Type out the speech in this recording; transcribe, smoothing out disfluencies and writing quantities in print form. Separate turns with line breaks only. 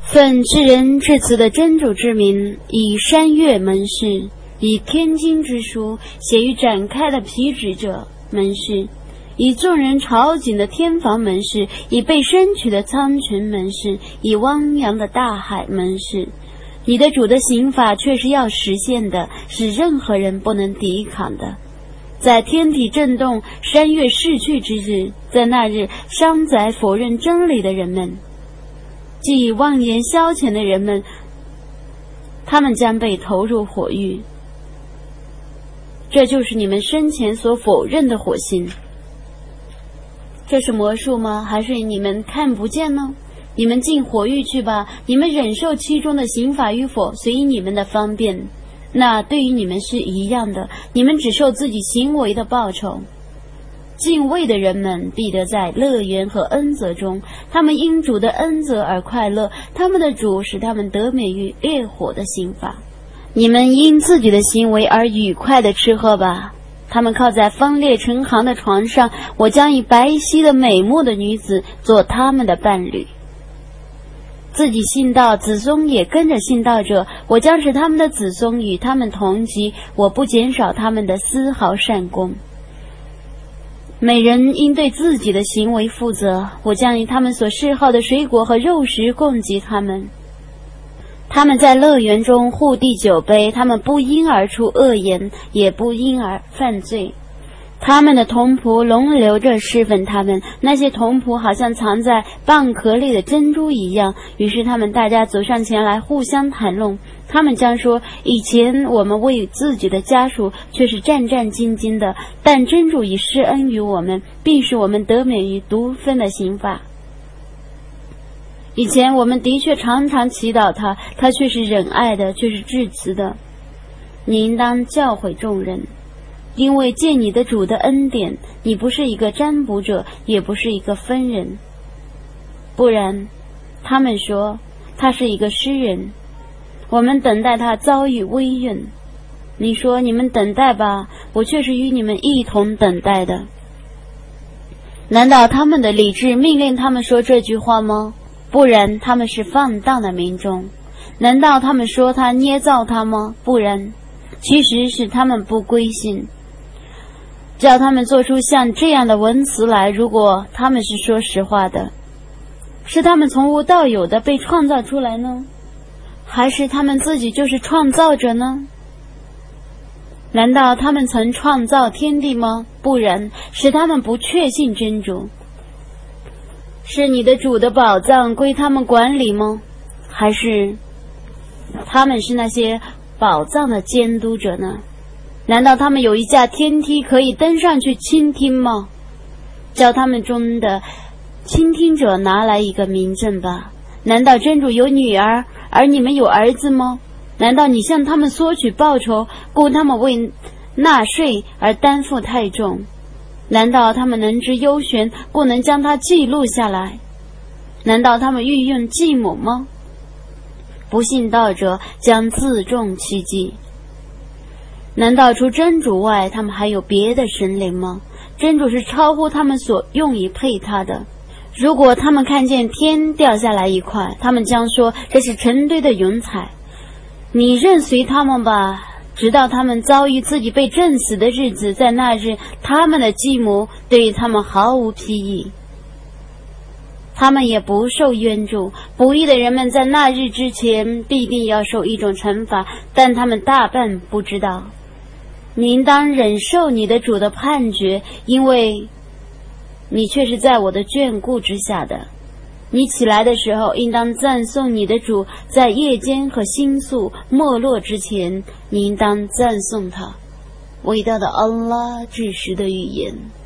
奉至仁至慈的真主之名，以山岳门市，以天经之书写于展开的皮纸者门市，以众人朝觐的天房门市，以被升取的苍穹门市，以汪洋的大海门市。你的主的刑法却是要实现的，是任何人不能抵抗的。在天体震动、山岳逝去之日，在那日伤宰否认真理的人们，既以妄言消遣的人们，他们将被投入火狱。这就是你们生前所否认的火星。这是魔术吗？还是你们看不见呢？你们进火狱去吧，你们忍受其中的刑罚与否，随意你们的方便。那对于你们是一样的，你们只受自己行为的报酬。敬畏的人们必得在乐园和恩泽中，他们因主的恩泽而快乐，他们的主使他们得免于烈火的刑罚。你们因自己的行为而愉快地吃喝吧。他们靠在分裂成行的床上，我将以白皙的美目的女子做他们的伴侣。自己信道，子孙也跟着信道者，我将使他们的子孙与他们同级，我不减少他们的丝毫善功。每人应对自己的行为负责，我将以他们所嗜好的水果和肉食供给他们。他们在乐园中互递酒杯，他们不因而出恶言，也不因而犯罪。他们的童仆轮流着侍奉他们，那些童仆好像藏在蚌壳里的珍珠一样。于是他们大家走上前来，互相谈论。他们将说，以前我们为自己的家属却是战战兢兢的，但真主已施恩于我们，并使我们得免于毒分的刑罚。以前我们的确常常祈祷他，他却是仁爱的，却是至慈的。你应当教诲众人，因为借你的主的恩典，你不是一个占卜者，也不是一个分人。不然他们说他是一个诗人，我们等待他遭遇危运。你说你们等待吧，我却是与你们一同等待的。难道他们的理智命令他们说这句话吗？不然他们是放荡的民众。难道他们说他捏造他吗？不然其实是他们不归信。叫他们做出像这样的文词来，如果他们是说实话的，是他们从无到有的被创造出来呢，还是他们自己就是创造者呢？难道他们曾创造天地吗？不然，使他们不确信真主。是你的主的宝藏归他们管理吗？还是他们是那些宝藏的监督者呢？难道他们有一架天梯可以登上去倾听吗？叫他们中的倾听者拿来一个明证吧。难道真主有女儿，而你们有儿子吗？难道你向他们索取报酬，雇他们为纳税而担负太重？难道他们能知幽玄，故能将它记录下来？难道他们欲用继母吗？不信道者将自重其迹。难道除真主外，他们还有别的神灵吗？真主是超乎他们所用以配他的。如果他们看见天掉下来一块，他们将说这是成堆的云彩。你任随他们吧，直到他们遭遇自己被震死的日子，在那日他们的继母对于他们毫无裨益，他们也不受援助。不义的人们在那日之前必定要受一种惩罚，但他们大半不知道。你应当忍受你的主的判决，因为你却是在我的眷顾之下的。你起来的时候，应当赞颂你的主，在夜间和星宿没落之前，你应当赞颂他。伟大的安拉至实的预言。